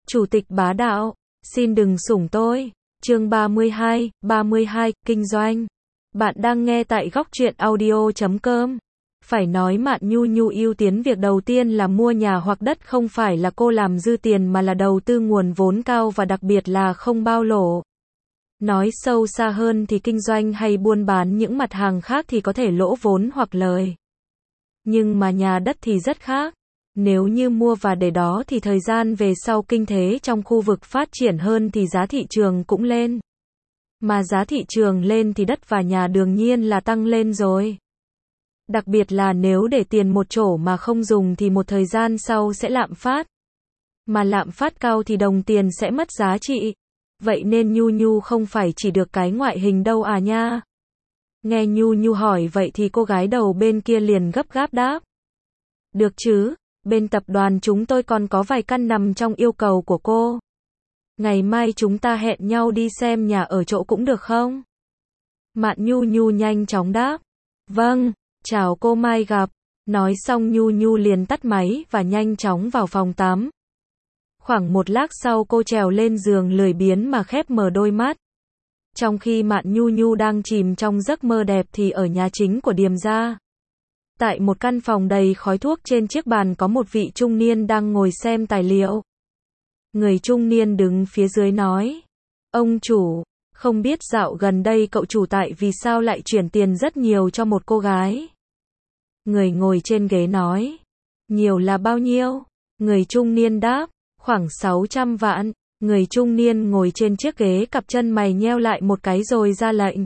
Chủ tịch bá đạo, xin đừng sủng tôi. Chương 32, kinh doanh. Bạn đang nghe tại góc truyện audio.com. Phải nói Mạn Nhu Nhu ưu tiến việc đầu tiên là mua nhà hoặc đất, không phải là cô làm dư tiền mà là đầu tư nguồn vốn cao và đặc biệt là không bao lỗ. Nói sâu xa hơn thì kinh doanh hay buôn bán những mặt hàng khác thì có thể lỗ vốn hoặc lời. Nhưng mà nhà đất thì rất khác. Nếu như mua và để đó thì thời gian về sau kinh tế trong khu vực phát triển hơn thì giá thị trường cũng lên. Mà giá thị trường lên thì đất và nhà đương nhiên là tăng lên rồi. Đặc biệt là nếu để tiền một chỗ mà không dùng thì một thời gian sau sẽ lạm phát. Mà lạm phát cao thì đồng tiền sẽ mất giá trị. Vậy nên Nhu Nhu không phải chỉ được cái ngoại hình đâu à nha. Nghe Nhu Nhu hỏi vậy thì cô gái đầu bên kia liền gấp gáp đáp. Được chứ, bên tập đoàn chúng tôi còn có vài căn nằm trong yêu cầu của cô. Ngày mai chúng ta hẹn nhau đi xem nhà ở chỗ cũng được không? Mạn Nhu Nhu nhanh chóng đáp. Vâng, chào cô mai gặp. Nói xong Nhu Nhu liền tắt máy và nhanh chóng vào phòng tắm. Khoảng một lát sau cô trèo lên giường lười biếng mà khép mở đôi mắt. Trong khi Mạn Nhu Nhu đang chìm trong giấc mơ đẹp thì ở nhà chính của Điềm gia. Tại một căn phòng đầy khói thuốc, trên chiếc bàn có một vị trung niên đang ngồi xem tài liệu. Người trung niên đứng phía dưới nói. Ông chủ, không biết dạo gần đây cậu chủ tại vì sao lại chuyển tiền rất nhiều cho một cô gái. Người ngồi trên ghế nói. Nhiều là bao nhiêu? Người trung niên đáp. Khoảng 600 vạn. Người trung niên ngồi trên chiếc ghế cặp chân mày nheo lại một cái rồi ra lệnh.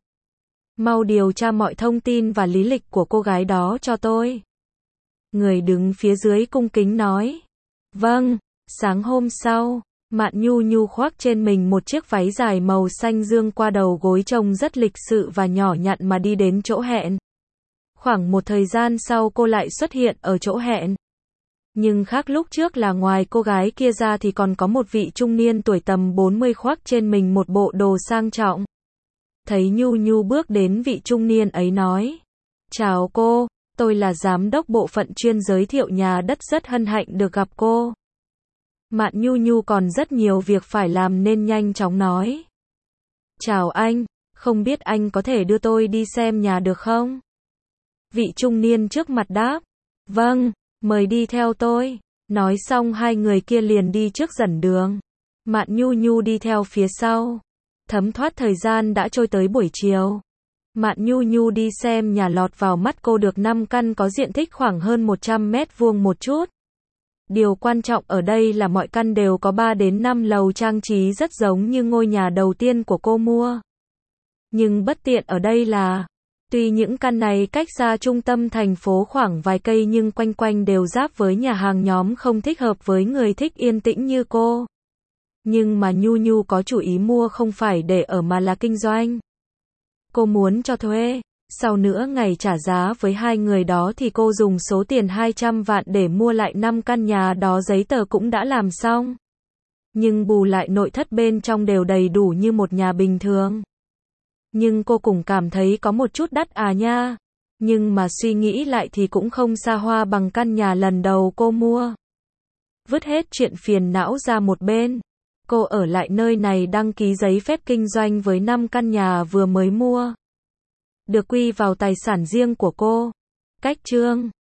Mau điều tra mọi thông tin và lý lịch của cô gái đó cho tôi. Người đứng phía dưới cung kính nói. Vâng. Sáng hôm sau, Mạn Nhu Nhu khoác trên mình một chiếc váy dài màu xanh dương qua đầu gối trông rất lịch sự và nhỏ nhặn mà đi đến chỗ hẹn. Khoảng một thời gian sau cô lại xuất hiện ở chỗ hẹn. Nhưng khác lúc trước là ngoài cô gái kia ra thì còn có một vị trung niên tuổi tầm 40 khoác trên mình một bộ đồ sang trọng. Thấy Nhu Nhu bước đến, vị trung niên ấy nói. Chào cô, tôi là giám đốc bộ phận chuyên giới thiệu nhà đất, rất hân hạnh được gặp cô. Mạn Nhu Nhu còn rất nhiều việc phải làm nên nhanh chóng nói. Chào anh, không biết anh có thể đưa tôi đi xem nhà được không? Vị trung niên trước mặt đáp. Vâng, mời đi theo tôi. Nói xong hai người kia liền đi trước dẫn đường. Mạn Nhu Nhu đi theo phía sau. Thấm thoát thời gian đã trôi tới buổi chiều. Mạn Nhu Nhu đi xem nhà, lọt vào mắt cô được 5 căn có diện tích khoảng hơn 100 mét vuông một chút. Điều quan trọng ở đây là mọi căn đều có 3 đến 5 lầu, trang trí rất giống như ngôi nhà đầu tiên của cô mua. Nhưng bất tiện ở đây là, tuy những căn này cách xa trung tâm thành phố khoảng vài cây nhưng quanh quanh đều giáp với nhà hàng nhóm, không thích hợp với người thích yên tĩnh như cô. Nhưng mà Nhu Nhu có chủ ý mua không phải để ở mà là kinh doanh. Cô muốn cho thuê. Sau nửa ngày trả giá với hai người đó thì cô dùng số tiền 200 vạn để mua lại 5 căn nhà đó, giấy tờ cũng đã làm xong. Nhưng bù lại nội thất bên trong đều đầy đủ như một nhà bình thường. Nhưng cô cũng cảm thấy có một chút đắt à nha. Nhưng mà suy nghĩ lại thì cũng không xa hoa bằng căn nhà lần đầu cô mua. Vứt hết chuyện phiền não ra một bên. Cô ở lại nơi này đăng ký giấy phép kinh doanh với 5 căn nhà vừa mới mua. Được quy vào tài sản riêng của cô. Cách chương